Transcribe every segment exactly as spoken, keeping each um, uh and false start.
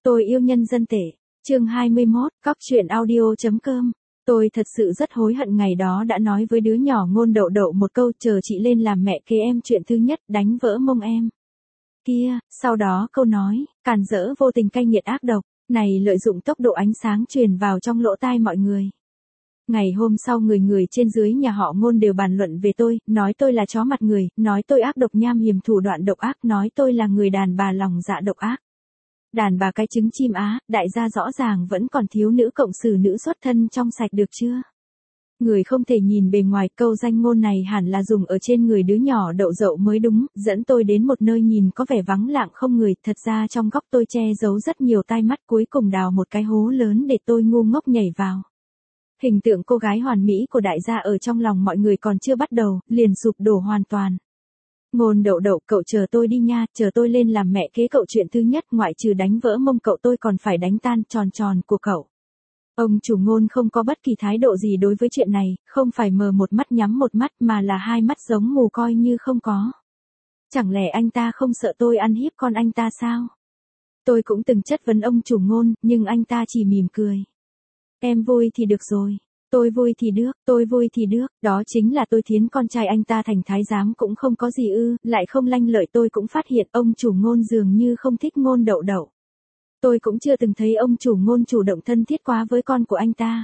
Tôi yêu nhân dân tệ. Chương hai mươi mốt, cóc truyện audio.com. Tôi thật sự rất hối hận ngày đó đã nói với đứa nhỏ Ngôn Đậu Đậu một câu chờ chị lên làm mẹ kế em chuyện thứ nhất đánh vỡ mông em. Kia, sau đó câu nói, càn rỡ vô tình cay nghiệt ác độc, này lợi dụng tốc độ ánh sáng truyền vào trong lỗ tai mọi người. Ngày hôm sau người người trên dưới nhà họ Ngôn đều bàn luận về tôi, nói tôi là chó mặt người, nói tôi ác độc nham hiểm thủ đoạn độc ác, nói tôi là người đàn bà lòng dạ độc ác. Đàn bà cái trứng chim á, đại gia rõ ràng vẫn còn thiếu nữ cộng xử nữ xuất thân trong sạch được chưa? Người không thể nhìn bề ngoài, câu danh ngôn này hẳn là dùng ở trên người đứa nhỏ Đậu Dậu mới đúng, dẫn tôi đến một nơi nhìn có vẻ vắng lặng không người, thật ra trong góc tôi che giấu rất nhiều tai mắt, cuối cùng đào một cái hố lớn để tôi ngu ngốc nhảy vào. Hình tượng cô gái hoàn mỹ của đại gia ở trong lòng mọi người còn chưa bắt đầu, liền sụp đổ hoàn toàn. Ngôn Đậu Đậu, cậu chờ tôi đi nha, chờ tôi lên làm mẹ kế cậu chuyện thứ nhất ngoại trừ đánh vỡ mông cậu tôi còn phải đánh tan tròn tròn của cậu. Ông chủ Ngôn không có bất kỳ thái độ gì đối với chuyện này, không phải mờ một mắt nhắm một mắt mà là hai mắt giống mù coi như không có. Chẳng lẽ anh ta không sợ tôi ăn hiếp con anh ta sao? Tôi cũng từng chất vấn ông chủ Ngôn, nhưng anh ta chỉ mỉm cười. Em vui thì được rồi. Tôi vui thì được, tôi vui thì được, đó chính là tôi thiến con trai anh ta thành thái giám cũng không có gì ư, lại không lanh lợi. Tôi cũng phát hiện ông chủ Ngôn dường như không thích Ngôn Đậu Đậu. Tôi cũng chưa từng thấy ông chủ Ngôn chủ động thân thiết quá với con của anh ta.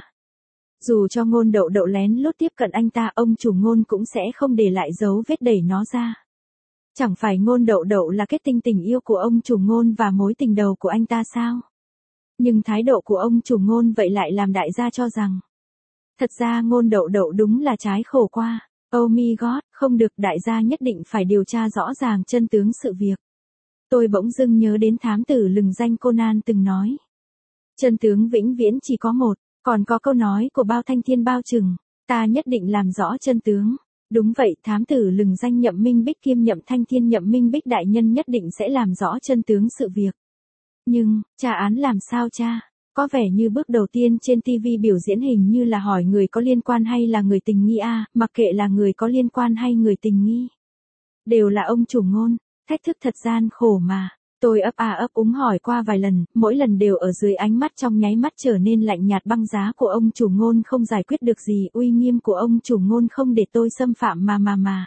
Dù cho Ngôn Đậu Đậu lén lút tiếp cận anh ta, ông chủ Ngôn cũng sẽ không để lại dấu vết đẩy nó ra. Chẳng phải Ngôn Đậu Đậu là kết tinh tình yêu của ông chủ Ngôn và mối tình đầu của anh ta sao? Nhưng thái độ của ông chủ Ngôn vậy lại làm đại gia cho rằng thật ra Ngôn Đậu Đậu đúng là trái khổ qua. Oh my god, không được, đại gia nhất định phải điều tra rõ ràng chân tướng sự việc. Tôi bỗng dưng nhớ đến thám tử lừng danh Conan từng nói. Chân tướng vĩnh viễn chỉ có một, còn có câu nói của Bao Thanh Thiên bao trừng, ta nhất định làm rõ chân tướng. Đúng vậy, thám tử lừng danh Nhậm Minh Bích kiêm Nhậm Thanh Thiên Nhậm Minh Bích đại nhân nhất định sẽ làm rõ chân tướng sự việc. Nhưng, tra án làm sao tra? Có vẻ như bước đầu tiên trên ti vi biểu diễn hình như là hỏi người có liên quan hay là người tình nghi a, mặc kệ là người có liên quan hay người tình nghi. Đều là ông chủ Ngôn, thách thức thật gian khổ mà. Tôi ấp a ấp úng hỏi qua vài lần, mỗi lần đều ở dưới ánh mắt trong nháy mắt trở nên lạnh nhạt băng giá của ông chủ Ngôn không giải quyết được gì, uy nghiêm của ông chủ Ngôn không để tôi xâm phạm mà mà mà.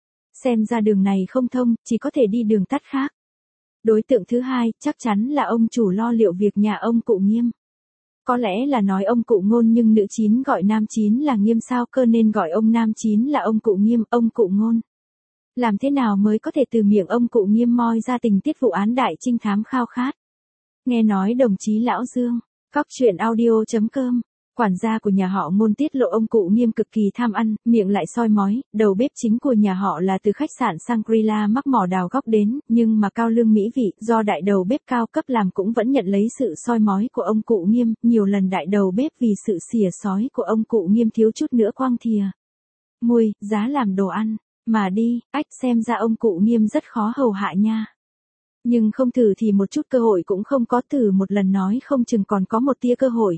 Xem ra đường này không thông, chỉ có thể đi đường tắt khác. Đối tượng thứ hai, chắc chắn là ông chủ lo liệu việc nhà ông cụ Nghiêm. Có lẽ là nói ông cụ Ngôn nhưng nữ chín gọi nam chín là Nghiêm sao cơ nên gọi ông nam chín là ông cụ Nghiêm, ông cụ Ngôn. Làm thế nào mới có thể từ miệng ông cụ Nghiêm moi ra tình tiết vụ án đại trinh thám khao khát? Nghe nói đồng chí Lão Dương, cóc truyện audio.com. Quản gia của nhà họ Ngôn tiết lộ ông cụ Nghiêm cực kỳ tham ăn, miệng lại soi mói, đầu bếp chính của nhà họ là từ khách sạn Shangri-La mắc mỏ đào góc đến, nhưng mà cao lương mỹ vị, do đại đầu bếp cao cấp làm cũng vẫn nhận lấy sự soi mói của ông cụ Nghiêm, nhiều lần đại đầu bếp vì sự xỉa xói của ông cụ Nghiêm thiếu chút nữa quăng thìa mùi, giá làm đồ ăn, mà đi, ách xem ra ông cụ Nghiêm rất khó hầu hạ nha. Nhưng không thử thì một chút cơ hội cũng không có, thử một lần nói không chừng còn có một tia cơ hội.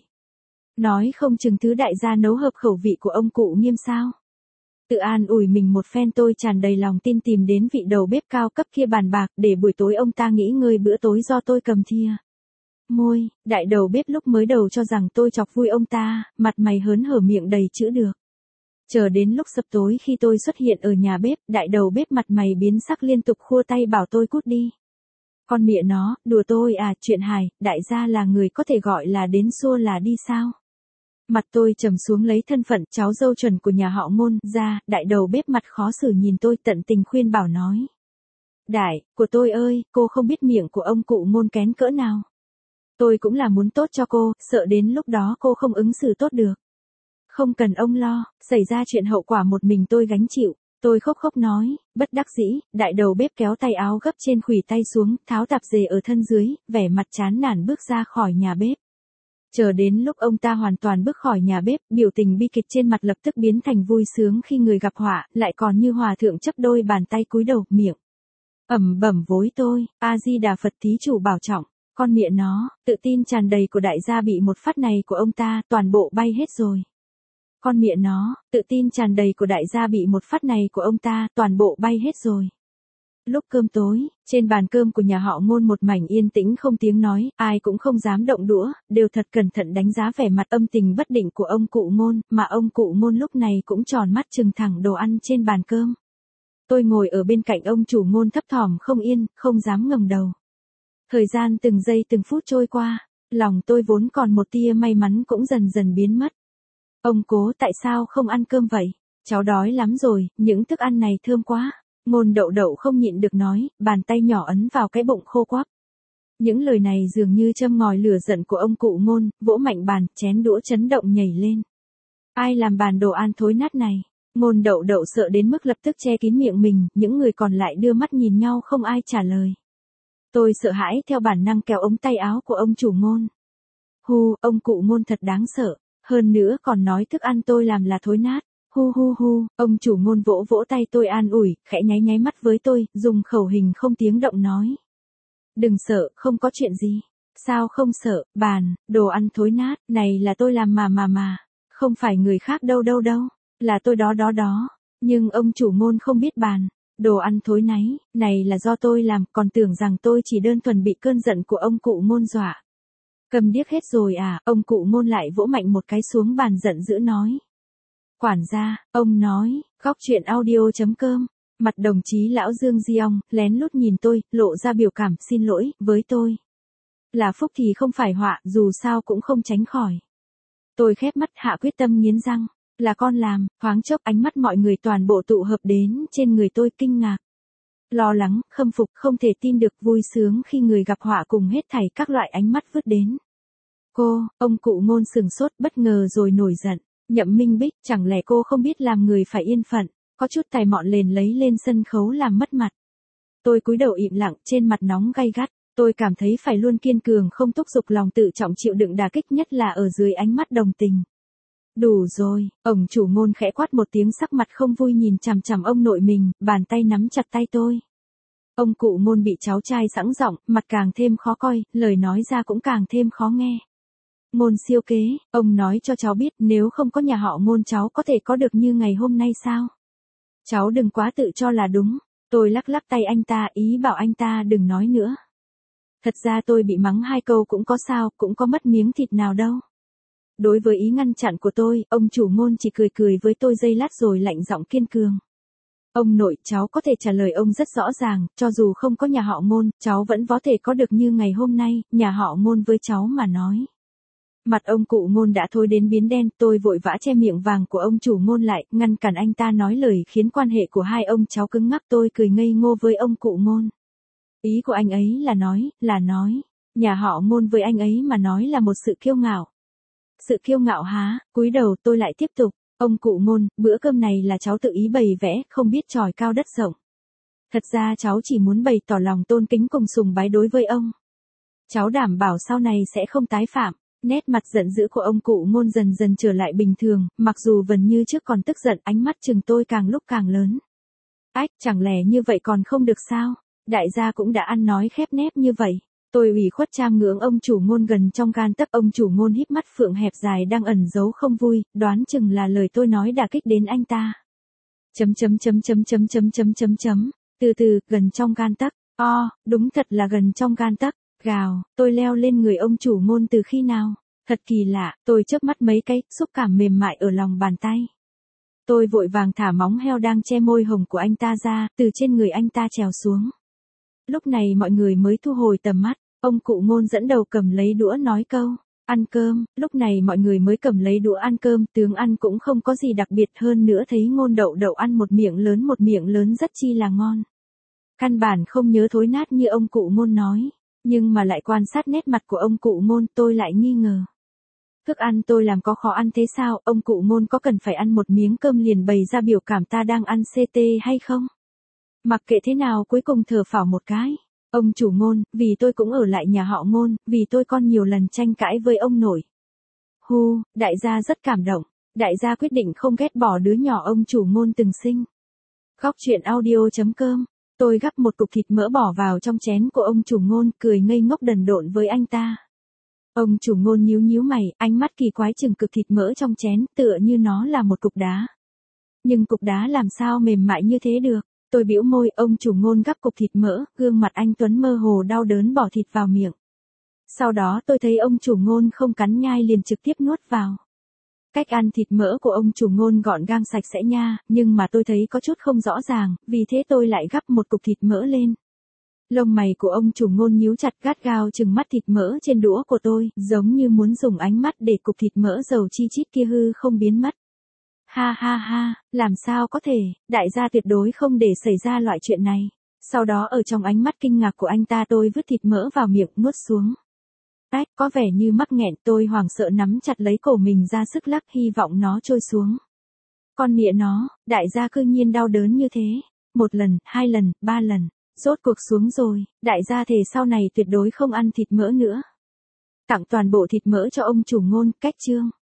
Nói không chừng thứ đại gia nấu hợp khẩu vị của ông cụ Nghiêm sao. Tự an ủi mình một phen tôi tràn đầy lòng tin tìm đến vị đầu bếp cao cấp kia bàn bạc để buổi tối ông ta nghỉ ngơi bữa tối do tôi cầm thìa môi. Đại đầu bếp lúc mới đầu cho rằng tôi chọc vui ông ta, mặt mày hớn hở miệng đầy chữ được. Chờ đến lúc sập tối khi tôi xuất hiện ở nhà bếp, đại đầu bếp mặt mày biến sắc liên tục khua tay bảo tôi cút đi. Con mẹ nó, đùa tôi à, chuyện hài, đại gia là người có thể gọi là đến xua là đi sao? Mặt tôi trầm xuống lấy thân phận cháu dâu chuẩn của nhà họ Ngôn ra, đại đầu bếp mặt khó xử nhìn tôi tận tình khuyên bảo nói. Đại, của tôi ơi, cô không biết miệng của ông cụ Ngôn kén cỡ nào. Tôi cũng là muốn tốt cho cô, sợ đến lúc đó cô không ứng xử tốt được. Không cần ông lo, xảy ra chuyện hậu quả một mình tôi gánh chịu. Tôi khóc khóc nói, bất đắc dĩ, đại đầu bếp kéo tay áo gấp trên khuỷu tay xuống, tháo tạp dề ở thân dưới, vẻ mặt chán nản bước ra khỏi nhà bếp. Chờ đến lúc ông ta hoàn toàn bước khỏi nhà bếp, biểu tình bi kịch trên mặt lập tức biến thành vui sướng khi người gặp họa, lại còn như hòa thượng chấp đôi bàn tay cúi đầu, miệng ẩm bẩm vối tôi, A Di Đà Phật thí chủ bảo trọng. Con mẹ nó, tự tin tràn đầy của đại gia bị một phát này của ông ta toàn bộ bay hết rồi. Con mẹ nó, tự tin tràn đầy của đại gia bị một phát này của ông ta toàn bộ bay hết rồi. Lúc cơm tối, trên bàn cơm của nhà họ Ngôn một mảnh yên tĩnh không tiếng nói, ai cũng không dám động đũa, đều thật cẩn thận đánh giá vẻ mặt âm tình bất định của ông cụ Ngôn, mà ông cụ Ngôn lúc này cũng tròn mắt trừng thẳng đồ ăn trên bàn cơm. Tôi ngồi ở bên cạnh ông chủ Ngôn thấp thỏm không yên, không dám ngẩng đầu. Thời gian từng giây từng phút trôi qua, lòng tôi vốn còn một tia may mắn cũng dần dần biến mất. Ông cố tại sao không ăn cơm vậy? Cháu đói lắm rồi, những thức ăn này thơm quá. Ngôn Đậu Đậu không nhịn được nói, bàn tay nhỏ ấn vào cái bụng khô quắp. Những lời này dường như châm ngòi lửa giận của ông cụ Ngôn, vỗ mạnh bàn, chén đũa chấn động nhảy lên. Ai làm bàn đồ ăn thối nát này? Ngôn Đậu Đậu sợ đến mức lập tức che kín miệng mình, những người còn lại đưa mắt nhìn nhau không ai trả lời. Tôi sợ hãi theo bản năng kéo ống tay áo của ông chủ Ngôn. Hu, ông cụ Ngôn thật đáng sợ, hơn nữa còn nói thức ăn tôi làm là thối nát. Hu hu hu, ông chủ Ngôn vỗ vỗ tay tôi an ủi, khẽ nháy nháy mắt với tôi, dùng khẩu hình không tiếng động nói. Đừng sợ, không có chuyện gì. Sao không sợ, bàn, đồ ăn thối nát, này là tôi làm mà mà mà. Không phải người khác đâu đâu đâu, là tôi đó đó đó. Nhưng ông chủ Ngôn không biết bàn, đồ ăn thối náy, này là do tôi làm, còn tưởng rằng tôi chỉ đơn thuần bị cơn giận của ông cụ Ngôn dọa. Cầm điếc hết rồi à, ông cụ Ngôn lại vỗ mạnh một cái xuống bàn giận dữ nói. Quản gia, ông nói, góc chuyện audio.com, mặt đồng chí lão Dương Di Ong, lén lút nhìn tôi, lộ ra biểu cảm xin lỗi, với tôi. Là phúc thì không phải họa, dù sao cũng không tránh khỏi. Tôi khép mắt hạ quyết tâm nghiến răng, là con làm, thoáng chốc ánh mắt mọi người toàn bộ tụ hợp đến trên người tôi kinh ngạc. Lo lắng, khâm phục, không thể tin được vui sướng khi người gặp họa cùng hết thảy các loại ánh mắt vứt đến. Cô, ông cụ Ngôn sừng sốt bất ngờ rồi nổi giận. Nhậm Minh Bích, chẳng lẽ cô không biết làm người phải yên phận, có chút tài mọn lền lấy lên sân khấu làm mất mặt. Tôi cúi đầu im lặng, trên mặt nóng gay gắt, tôi cảm thấy phải luôn kiên cường không thúc giục lòng tự trọng chịu đựng đả kích nhất là ở dưới ánh mắt đồng tình. Đủ rồi, ông chủ Ngôn khẽ quát một tiếng sắc mặt không vui nhìn chằm chằm ông nội mình, bàn tay nắm chặt tay tôi. Ông cụ Ngôn bị cháu trai sẵn giọng, mặt càng thêm khó coi, lời nói ra cũng càng thêm khó nghe. Ngôn siêu kế, ông nói cho cháu biết nếu không có nhà họ Ngôn cháu có thể có được như ngày hôm nay sao? Cháu đừng quá tự cho là đúng. Tôi lắc lắc tay anh ta ý bảo anh ta đừng nói nữa. Thật ra tôi bị mắng hai câu cũng có sao, cũng có mất miếng thịt nào đâu. Đối với ý ngăn chặn của tôi, ông chủ Ngôn chỉ cười cười với tôi giây lát rồi lạnh giọng kiên cường. Ông nội, cháu có thể trả lời ông rất rõ ràng, cho dù không có nhà họ Ngôn, cháu vẫn có thể có được như ngày hôm nay, nhà họ Ngôn với cháu mà nói. Mặt ông cụ Ngôn đã thôi đến biến đen, tôi vội vã che miệng vàng của ông chủ Ngôn lại, ngăn cản anh ta nói lời khiến quan hệ của hai ông cháu cứng ngắc. Tôi cười ngây ngô với ông cụ Ngôn. Ý của anh ấy là nói, là nói, nhà họ Ngôn với anh ấy mà nói là một sự kiêu ngạo. Sự kiêu ngạo há, cúi đầu tôi lại tiếp tục, ông cụ Ngôn, bữa cơm này là cháu tự ý bày vẽ, không biết chòi cao đất rộng. Thật ra cháu chỉ muốn bày tỏ lòng tôn kính cùng sùng bái đối với ông. Cháu đảm bảo sau này sẽ không tái phạm. Nét mặt giận dữ của ông cụ Ngôn dần dần trở lại bình thường, mặc dù vẫn như trước còn tức giận, ánh mắt chừng tôi càng lúc càng lớn. Ách, chẳng lẽ như vậy còn không được sao? Đại gia cũng đã ăn nói khép nép như vậy. Tôi ủy khuất cham ngưỡng ông chủ Ngôn gần trong gan tấc. Ông chủ Ngôn híp mắt phượng hẹp dài đang ẩn giấu không vui, đoán chừng là lời tôi nói đả kích đến anh ta. Chấm chấm chấm chấm chấm chấm chấm chấm chấm. Từ từ, gần trong gan tấc. O, đúng thật là gần trong gan tấc. Gào, tôi leo lên người ông chủ Ngôn từ khi nào? Thật kỳ lạ, tôi chớp mắt mấy cái, xúc cảm mềm mại ở lòng bàn tay. Tôi vội vàng thả móng heo đang che môi hồng của anh ta ra, từ trên người anh ta trèo xuống. Lúc này mọi người mới thu hồi tầm mắt, ông cụ Ngôn dẫn đầu cầm lấy đũa nói câu, ăn cơm, lúc này mọi người mới cầm lấy đũa ăn cơm, tướng ăn cũng không có gì đặc biệt hơn nữa thấy Ngôn Đậu Đậu ăn một miệng lớn một miệng lớn rất chi là ngon. Căn bản không nhớ thối nát như ông cụ Ngôn nói. Nhưng mà lại quan sát nét mặt của ông cụ Ngôn tôi lại nghi ngờ. Thức ăn tôi làm có khó ăn thế sao, ông cụ Ngôn có cần phải ăn một miếng cơm liền bày ra biểu cảm ta đang ăn xê tê hay không? Mặc kệ thế nào cuối cùng thở phào một cái. Ông chủ Ngôn, vì tôi cũng ở lại nhà họ Ngôn, vì tôi con nhiều lần tranh cãi với ông nội. Hu, đại gia rất cảm động, đại gia quyết định không ghét bỏ đứa nhỏ ông chủ Ngôn từng sinh. Góc chuyện audio.com. Tôi gắp một cục thịt mỡ bỏ vào trong chén của ông chủ Ngôn, cười ngây ngốc đần độn với anh ta. Ông chủ Ngôn nhíu nhíu mày, ánh mắt kỳ quái chừng cực thịt mỡ trong chén, tựa như nó là một cục đá. Nhưng cục đá làm sao mềm mại như thế được? Tôi bĩu môi, ông chủ Ngôn gắp cục thịt mỡ, gương mặt anh Tuấn mơ hồ đau đớn bỏ thịt vào miệng. Sau đó tôi thấy ông chủ Ngôn không cắn nhai liền trực tiếp nuốt vào. Cách ăn thịt mỡ của ông chủ Ngôn gọn gàng sạch sẽ nha, nhưng mà tôi thấy có chút không rõ ràng, vì thế tôi lại gắp một cục thịt mỡ lên. Lông mày của ông chủ Ngôn nhíu chặt gắt gao chừng mắt thịt mỡ trên đũa của tôi, giống như muốn dùng ánh mắt để cục thịt mỡ dầu chi chít kia hư không biến mất. Ha ha ha, làm sao có thể, đại gia tuyệt đối không để xảy ra loại chuyện này. Sau đó ở trong ánh mắt kinh ngạc của anh ta tôi vứt thịt mỡ vào miệng nuốt xuống. Ách, có vẻ như mắc nghẹn, tôi hoảng sợ nắm chặt lấy cổ mình ra sức lắc hy vọng nó trôi xuống. Con mẹ nó, đại gia cư nhiên đau đớn như thế. Một lần, hai lần, ba lần, rốt cuộc xuống rồi, đại gia thề sau này tuyệt đối không ăn thịt mỡ nữa. Tặng toàn bộ thịt mỡ cho ông chủ Ngôn, cách chương.